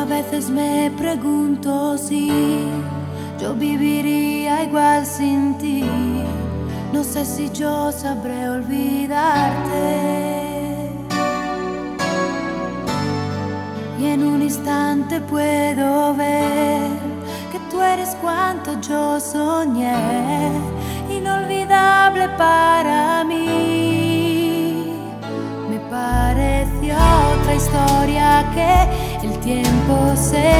veces me pregunto si yo viviría igual sin ti. No sé si yo sabré olvidarte. Y en un instante puedo ver que tú eres cuanto yo soñé, inolvidable para mí. Me pareció otra historia que el tiempo se